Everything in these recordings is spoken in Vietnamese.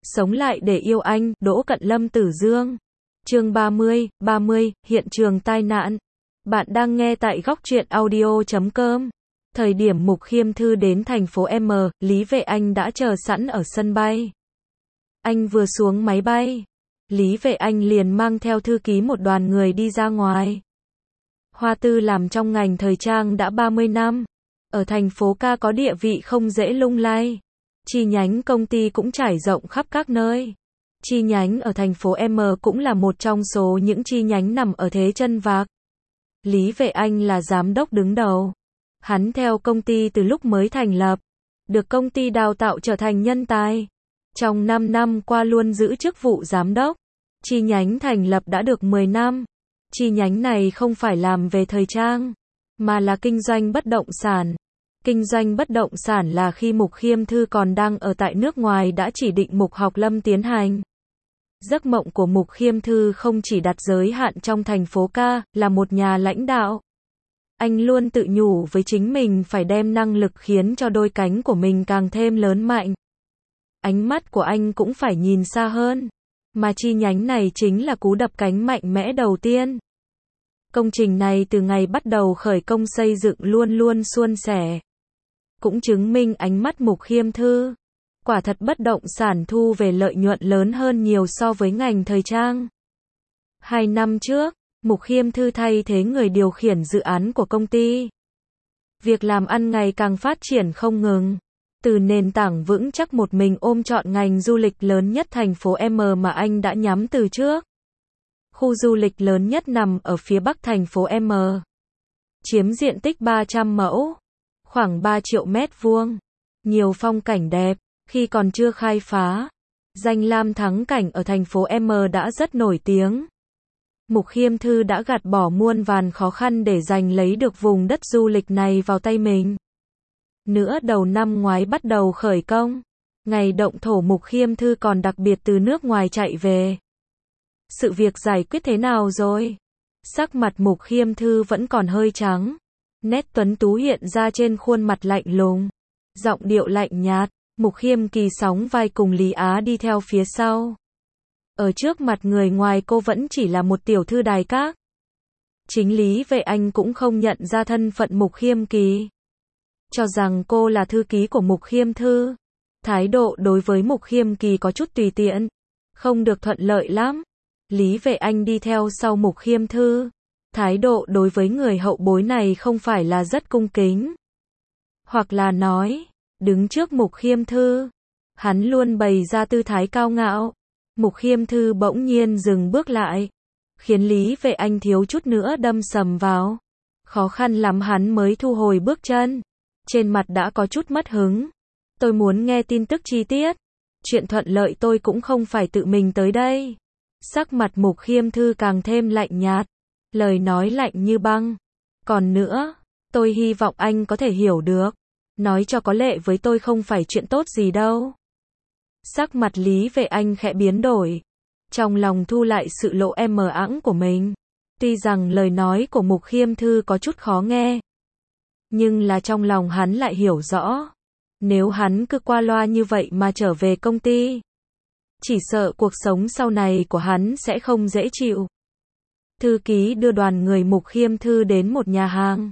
Sống lại để yêu anh, Đỗ Cận Lâm Tử Dương. Chương 30, hiện trường tai nạn. Bạn đang nghe tại Góc Truyện Audio.com. Thời điểm Mục Khiêm Thư đến thành phố M, Lý Vệ Anh đã chờ sẵn ở sân bay. Anh vừa xuống máy bay, Lý Vệ Anh liền mang theo thư ký một đoàn người đi ra ngoài. Hoa Tư làm trong ngành thời trang đã 30 năm. Ở thành phố Ca có địa vị không dễ lung lay. Chi nhánh công ty cũng trải rộng khắp các nơi. Chi nhánh ở thành phố M cũng là một trong số những chi nhánh nằm ở thế chân vạc. Lý Vệ Anh là giám đốc đứng đầu. Hắn theo công ty từ lúc mới thành lập, được công ty đào tạo trở thành nhân tài. Trong 5 năm qua luôn giữ chức vụ giám đốc. Chi nhánh thành lập đã được 10 năm. Chi nhánh này không phải làm về thời trang, mà là kinh doanh bất động sản. Kinh doanh bất động sản là khi Mục Khiêm Thư còn đang ở tại nước ngoài đã chỉ định Mục Học Lâm tiến hành. Giấc mộng của Mục Khiêm Thư không chỉ đặt giới hạn trong thành phố Ca, là một nhà lãnh đạo. Anh luôn tự nhủ với chính mình phải đem năng lực khiến cho đôi cánh của mình càng thêm lớn mạnh. Ánh mắt của anh cũng phải nhìn xa hơn. Mà chi nhánh này chính là cú đập cánh mạnh mẽ đầu tiên. Công trình này từ ngày bắt đầu khởi công xây dựng luôn luôn suôn sẻ. Cũng chứng minh ánh mắt Mục Khiêm Thư. Quả thật bất động sản thu về lợi nhuận lớn hơn nhiều so với ngành thời trang. 2 năm trước, Mục Khiêm Thư thay thế người điều khiển dự án của công ty. Việc làm ăn ngày càng phát triển không ngừng. Từ nền tảng vững chắc một mình ôm trọn ngành du lịch lớn nhất thành phố M mà anh đã nhắm từ trước. Khu du lịch lớn nhất nằm ở phía bắc thành phố M. Chiếm diện tích 300 mẫu. Khoảng 3 triệu mét vuông. Nhiều phong cảnh đẹp. Khi còn chưa khai phá, danh lam thắng cảnh ở thành phố M đã rất nổi tiếng. Mục Khiêm Thư đã gạt bỏ muôn vàn khó khăn để giành lấy được vùng đất du lịch này vào tay mình. Nửa đầu năm ngoái bắt đầu khởi công. Ngày động thổ Mục Khiêm Thư còn đặc biệt từ nước ngoài chạy về. Sự việc giải quyết thế nào rồi? Sắc mặt Mục Khiêm Thư vẫn còn hơi trắng. Nét tuấn tú hiện ra trên khuôn mặt lạnh lùng. Giọng điệu lạnh nhạt. Mục Khiêm Kỳ sóng vai cùng Lý Á đi theo phía sau. Ở trước mặt người ngoài cô vẫn chỉ là một tiểu thư đài các. Chính Lý Vệ Anh cũng không nhận ra thân phận Mục Khiêm Kỳ. Cho rằng cô là thư ký của Mục Khiêm Thư. Thái độ đối với Mục Khiêm Kỳ có chút tùy tiện. Không được thuận lợi lắm. Lý Vệ Anh đi theo sau Mục Khiêm Thư. Thái độ đối với người hậu bối này không phải là rất cung kính. Hoặc là nói, đứng trước Mục Khiêm Thư, hắn luôn bày ra tư thái cao ngạo. Mục Khiêm Thư bỗng nhiên dừng bước lại, khiến Lý Vệ Anh thiếu chút nữa đâm sầm vào. Khó khăn lắm hắn mới thu hồi bước chân. Trên mặt đã có chút mất hứng. Tôi muốn nghe tin tức chi tiết. Chuyện thuận lợi tôi cũng không phải tự mình tới đây. Sắc mặt Mục Khiêm Thư càng thêm lạnh nhạt. Lời nói lạnh như băng. Còn nữa, tôi hy vọng anh có thể hiểu được. Nói cho có lệ với tôi không phải chuyện tốt gì đâu. Sắc mặt Lý Vệ Anh khẽ biến đổi. Trong lòng thu lại sự lộ mờ ẵng của mình. Tuy rằng lời nói của Mục Khiêm Thư có chút khó nghe. Nhưng là trong lòng hắn lại hiểu rõ. Nếu hắn cứ qua loa như vậy mà trở về công ty, chỉ sợ cuộc sống sau này của hắn sẽ không dễ chịu. Thư ký đưa đoàn người Mục Khiêm Thư đến một nhà hàng.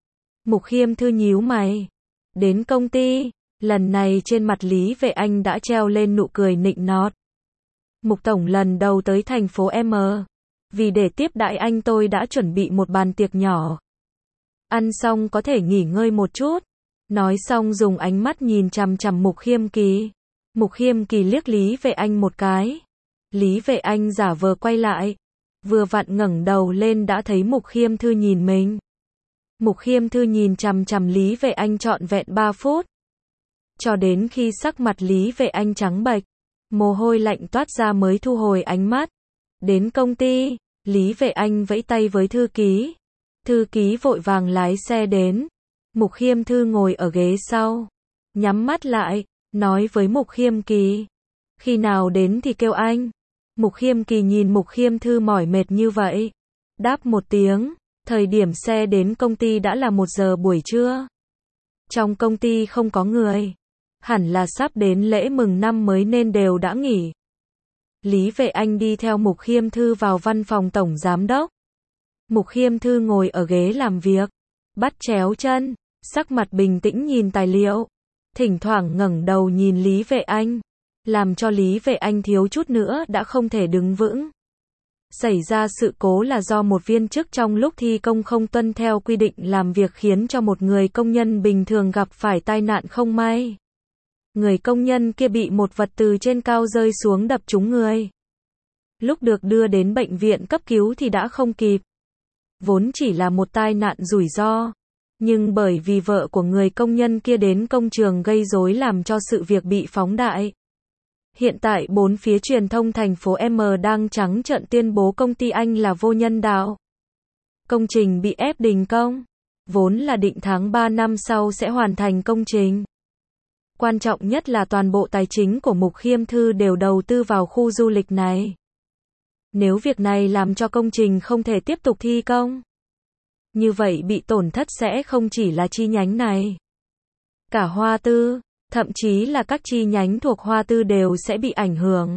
Mục Khiêm Thư nhíu mày. Đến công ty, lần này trên mặt Lý Vệ Anh đã treo lên nụ cười nịnh nọt. Mục Tổng lần đầu tới thành phố M. Vì để tiếp đãi anh tôi đã chuẩn bị một bàn tiệc nhỏ. Ăn xong có thể nghỉ ngơi một chút. Nói xong dùng ánh mắt nhìn chằm chằm Mục Khiêm Kỳ. Mục Khiêm Kỳ liếc Lý Vệ Anh một cái. Lý Vệ Anh giả vờ quay lại. Vừa vặn ngẩng đầu lên đã thấy Mục Khiêm Thư nhìn mình. Mục Khiêm Thư nhìn chằm chằm Lý Vệ Anh trọn vẹn 3 phút. Cho đến khi sắc mặt Lý Vệ Anh trắng bệch, mồ hôi lạnh toát ra mới thu hồi ánh mắt. Đến công ty, Lý Vệ Anh vẫy tay với thư ký. Thư ký vội vàng lái xe đến. Mục Khiêm Thư ngồi ở ghế sau. Nhắm mắt lại, nói với Mục Khiêm Kỳ. Khi nào đến thì kêu anh. Mục Khiêm Kỳ nhìn Mục Khiêm Thư mỏi mệt như vậy. Đáp một tiếng. Thời điểm xe đến công ty đã là 1 giờ buổi trưa. Trong công ty không có người. hẳn là sắp đến lễ mừng năm mới nên đều đã nghỉ. Lý Vệ Anh đi theo Mục Khiêm Thư vào văn phòng tổng giám đốc. Mục Khiêm Thư ngồi ở ghế làm việc, bắt chéo chân, sắc mặt bình tĩnh nhìn tài liệu, thỉnh thoảng ngẩng đầu nhìn Lý Vệ Anh, làm cho Lý Vệ Anh thiếu chút nữa đã không thể đứng vững. Xảy ra sự cố là do một viên chức trong lúc thi công không tuân theo quy định làm việc khiến cho một người công nhân bình thường gặp phải tai nạn không may. Người công nhân kia bị một vật từ trên cao rơi xuống đập trúng người. Lúc được đưa đến bệnh viện cấp cứu thì đã không kịp. Vốn chỉ là một tai nạn rủi ro, nhưng bởi vì vợ của người công nhân kia đến công trường gây rối làm cho sự việc bị phóng đại. Hiện tại bốn phía truyền thông thành phố M đang trắng trợn tuyên bố công ty anh là vô nhân đạo. Công trình bị ép đình công, vốn là định tháng 3 năm sau sẽ hoàn thành công trình. Quan trọng nhất là toàn bộ tài chính của Mục Khiêm Thư đều đầu tư vào khu du lịch này. Nếu việc này làm cho công trình không thể tiếp tục thi công, như vậy bị tổn thất sẽ không chỉ là chi nhánh này. Cả Hoa Tư, thậm chí là các chi nhánh thuộc Hoa Tư đều sẽ bị ảnh hưởng.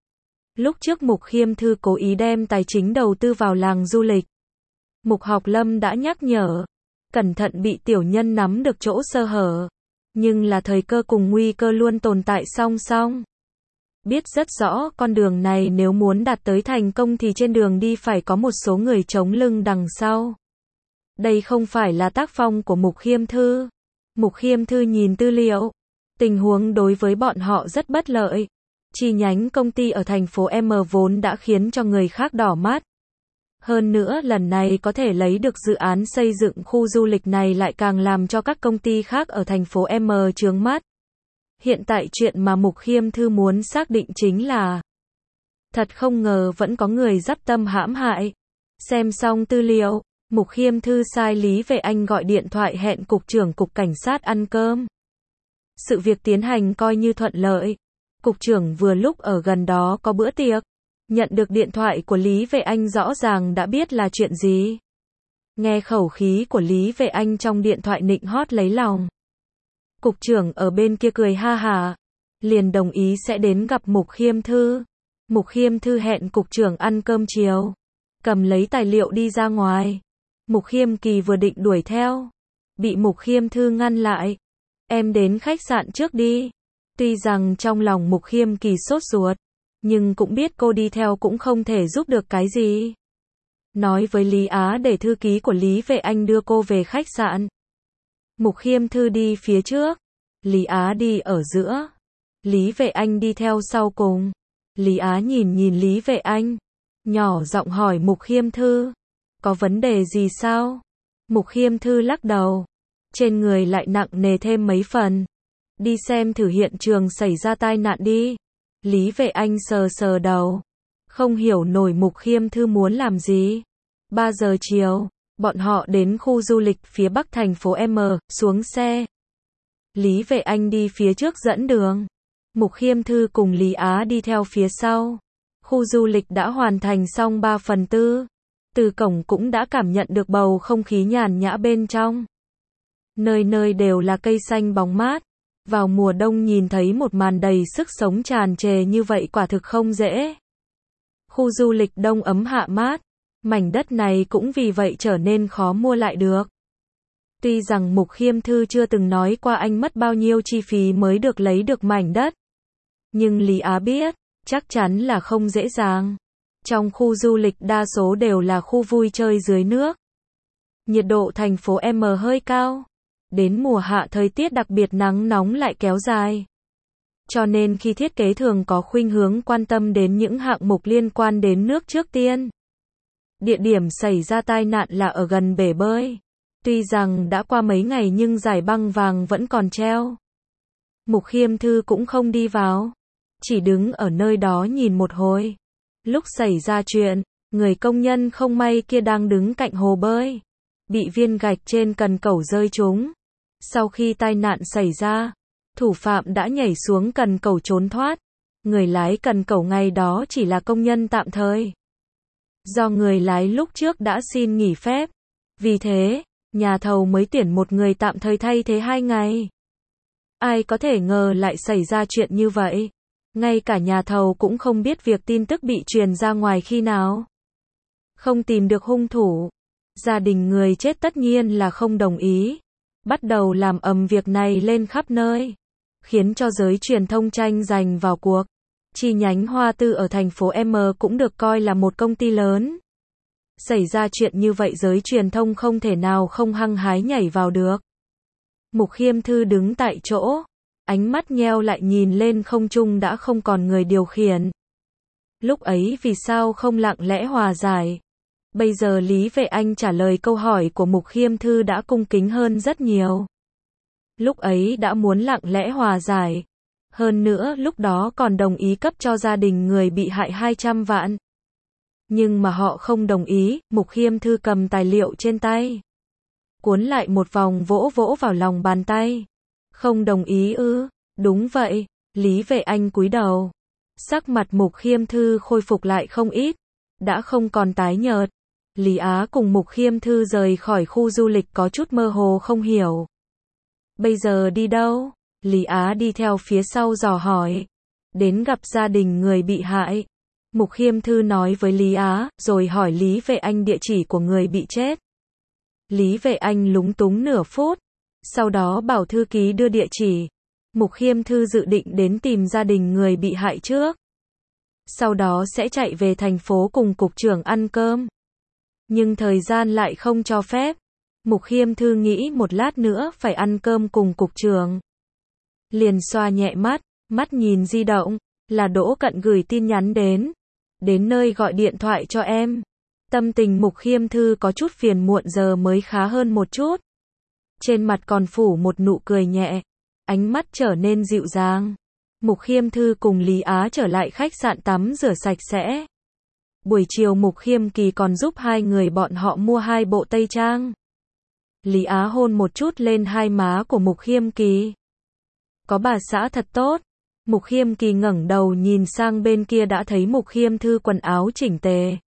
Lúc trước Mục Khiêm Thư cố ý đem tài chính đầu tư vào làng du lịch. Mục Học Lâm đã nhắc nhở, cẩn thận bị tiểu nhân nắm được chỗ sơ hở. Nhưng là thời cơ cùng nguy cơ luôn tồn tại song song. Biết rất rõ con đường này nếu muốn đạt tới thành công thì trên đường đi phải có một số người chống lưng đằng sau. Đây không phải là tác phong của Mục Khiêm Thư. Mục Khiêm Thư nhìn tư liệu. Tình huống đối với bọn họ rất bất lợi. Chi nhánh công ty ở thành phố M vốn đã khiến cho người khác đỏ mắt. Hơn nữa lần này có thể lấy được dự án xây dựng khu du lịch này lại càng làm cho các công ty khác ở thành phố M chướng mắt. Hiện tại chuyện mà Mục Khiêm Thư muốn xác định chính là thật không ngờ vẫn có người dắp tâm hãm hại. Xem xong tư liệu, Mục Khiêm Thư sai Lý Vệ Anh gọi điện thoại hẹn Cục trưởng Cục Cảnh sát ăn cơm. Sự việc tiến hành coi như thuận lợi. Cục trưởng vừa lúc ở gần đó có bữa tiệc. Nhận được điện thoại của Lý Vệ Anh rõ ràng đã biết là chuyện gì. Nghe khẩu khí của Lý Vệ Anh trong điện thoại nịnh hót lấy lòng. Cục trưởng ở bên kia cười ha hả, liền đồng ý sẽ đến gặp Mục Khiêm Thư. Mục Khiêm Thư hẹn cục trưởng ăn cơm chiều, cầm lấy tài liệu đi ra ngoài. Mục Khiêm Kỳ vừa định đuổi theo, bị Mục Khiêm Thư ngăn lại. Em đến khách sạn trước đi. Tuy rằng trong lòng Mục Khiêm Kỳ sốt ruột, nhưng cũng biết cô đi theo cũng không thể giúp được cái gì. Nói với Lý Á để thư ký của Lý Vệ Anh đưa cô về khách sạn. Mục Khiêm Thư đi phía trước, Lý Á đi ở giữa, Lý Vệ Anh đi theo sau cùng. Lý Á nhìn Lý Vệ Anh, nhỏ giọng hỏi Mục Khiêm Thư, có vấn đề gì sao? Mục Khiêm Thư lắc đầu, trên người lại nặng nề thêm mấy phần. Đi xem thử hiện trường xảy ra tai nạn đi. Lý Vệ Anh sờ sờ đầu, không hiểu nổi Mục Khiêm Thư muốn làm gì. 3 giờ chiều, bọn họ đến khu du lịch phía bắc thành phố M, xuống xe. Lý Vệ Anh đi phía trước dẫn đường. Mục Khiêm Thư cùng Lý Á đi theo phía sau. Khu du lịch đã hoàn thành xong 3/4. Từ cổng cũng đã cảm nhận được bầu không khí nhàn nhã bên trong. Nơi nơi đều là cây xanh bóng mát. Vào mùa đông nhìn thấy một màn đầy sức sống tràn trề như vậy quả thực không dễ. Khu du lịch đông ấm hạ mát. Mảnh đất này cũng vì vậy trở nên khó mua lại được. Tuy rằng Mục Khiêm Thư chưa từng nói qua anh mất bao nhiêu chi phí mới được lấy được mảnh đất. Nhưng Lý Á biết, chắc chắn là không dễ dàng. Trong khu du lịch đa số đều là khu vui chơi dưới nước. Nhiệt độ thành phố M hơi cao. Đến mùa hạ thời tiết đặc biệt nắng nóng lại kéo dài. Cho nên khi thiết kế thường có khuynh hướng quan tâm đến những hạng mục liên quan đến nước trước tiên. Địa điểm xảy ra tai nạn là ở gần bể bơi. Tuy rằng đã qua mấy ngày nhưng dải băng vàng vẫn còn treo. Mục Khiêm Thư cũng không đi vào, chỉ đứng ở nơi đó nhìn một hồi. Lúc xảy ra chuyện, người công nhân không may kia đang đứng cạnh hồ bơi, bị viên gạch trên cần cẩu rơi trúng. Sau khi tai nạn xảy ra, thủ phạm đã nhảy xuống cần cẩu trốn thoát. Người lái cần cẩu ngày đó chỉ là công nhân tạm thời. Do người lái lúc trước đã xin nghỉ phép, vì thế, nhà thầu mới tuyển một người tạm thời thay thế 2 ngày. Ai có thể ngờ lại xảy ra chuyện như vậy. Ngay cả nhà thầu cũng không biết việc tin tức bị truyền ra ngoài khi nào. Không tìm được hung thủ. Gia đình người chết tất nhiên là không đồng ý. Bắt đầu làm ầm việc này lên khắp nơi. Khiến cho giới truyền thông tranh giành vào cuộc. Chi nhánh Hoa Tư ở thành phố M cũng được coi là một công ty lớn. Xảy ra chuyện như vậy giới truyền thông không thể nào không hăng hái nhảy vào được. Mục Khiêm Thư đứng tại chỗ. Ánh mắt nheo lại nhìn lên không trung đã không còn người điều khiển. Lúc ấy vì sao không lặng lẽ hòa giải? Bây giờ Lý Vệ Anh trả lời câu hỏi của Mục Khiêm Thư đã cung kính hơn rất nhiều. Lúc ấy đã muốn lặng lẽ hòa giải. Hơn nữa lúc đó còn đồng ý cấp cho gia đình người bị hại 200 vạn. Nhưng mà họ không đồng ý, Mục Khiêm Thư cầm tài liệu trên tay. Cuốn lại một vòng vỗ vỗ vào lòng bàn tay. Không đồng ý ư? Đúng vậy, Lý Vệ Anh cúi đầu. Sắc mặt Mục Khiêm Thư khôi phục lại không ít. Đã không còn tái nhợt. Lý Á cùng Mục Khiêm Thư rời khỏi khu du lịch có chút mơ hồ không hiểu. Bây giờ đi đâu? Lý Á đi theo phía sau dò hỏi. Đến gặp gia đình người bị hại. Mục Khiêm Thư nói với Lý Á, rồi hỏi Lý Vệ Anh địa chỉ của người bị chết. Lý Vệ Anh lúng túng nửa phút. Sau đó bảo thư ký đưa địa chỉ. Mục Khiêm Thư dự định đến tìm gia đình người bị hại trước. Sau đó sẽ chạy về thành phố cùng cục trưởng ăn cơm. Nhưng thời gian lại không cho phép. Mục Khiêm Thư nghĩ một lát nữa phải ăn cơm cùng cục trưởng. Liền xoa nhẹ mắt, mắt nhìn di động, là Đỗ Cận gửi tin nhắn đến. Đến nơi gọi điện thoại cho em. Tâm tình Mục Khiêm Thư có chút phiền muộn giờ mới khá hơn một chút. Trên mặt còn phủ một nụ cười nhẹ. Ánh mắt trở nên dịu dàng. Mục Khiêm Thư cùng Lý Á trở lại khách sạn tắm rửa sạch sẽ. Buổi chiều Mục Khiêm Kỳ còn giúp hai người bọn họ mua 2 bộ tây trang. Lý Á hôn một chút lên hai má của Mục Khiêm Kỳ. Có bà xã thật tốt. Mục Khiêm Kỳ ngẩng đầu nhìn sang bên kia đã thấy Mục Khiêm Thư quần áo chỉnh tề.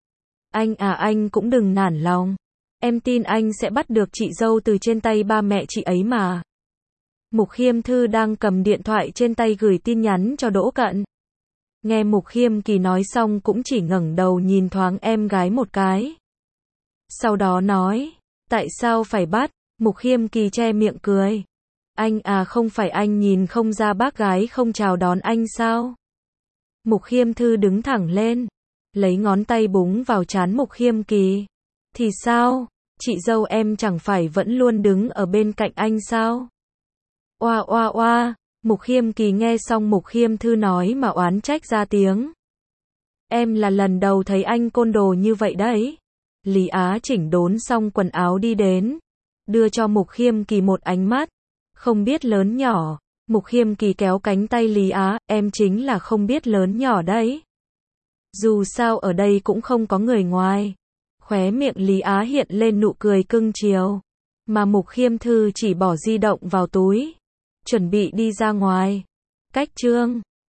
Anh cũng đừng nản lòng. Em tin anh sẽ bắt được chị dâu từ trên tay ba mẹ chị ấy mà. Mục Khiêm Thư đang cầm điện thoại trên tay gửi tin nhắn cho Đỗ Cận. Nghe Mục Khiêm Kỳ nói xong cũng chỉ ngẩng đầu nhìn thoáng em gái một cái. Sau đó nói, tại sao phải bắt? Mục Khiêm Kỳ che miệng cười. Không phải anh nhìn không ra bác gái không chào đón anh sao? Mục Khiêm Thư đứng thẳng lên, lấy ngón tay búng vào trán Mục Khiêm Kỳ. Thì sao? Chị dâu em chẳng phải vẫn luôn đứng ở bên cạnh anh sao? Oa. Mục Khiêm Kỳ nghe xong Mục Khiêm Thư nói mà oán trách ra tiếng. Em là lần đầu thấy anh côn đồ như vậy đấy. Lý Á chỉnh đốn xong quần áo đi đến, đưa cho Mục Khiêm Kỳ một ánh mắt, không biết lớn nhỏ. Mục Khiêm Kỳ kéo cánh tay Lý Á, em chính là không biết lớn nhỏ đấy. Dù sao ở đây cũng không có người ngoài. Khóe miệng Lý Á hiện lên nụ cười cưng chiều, mà Mục Khiêm Thư chỉ bỏ di động vào túi, chuẩn bị đi ra ngoài. Cách chương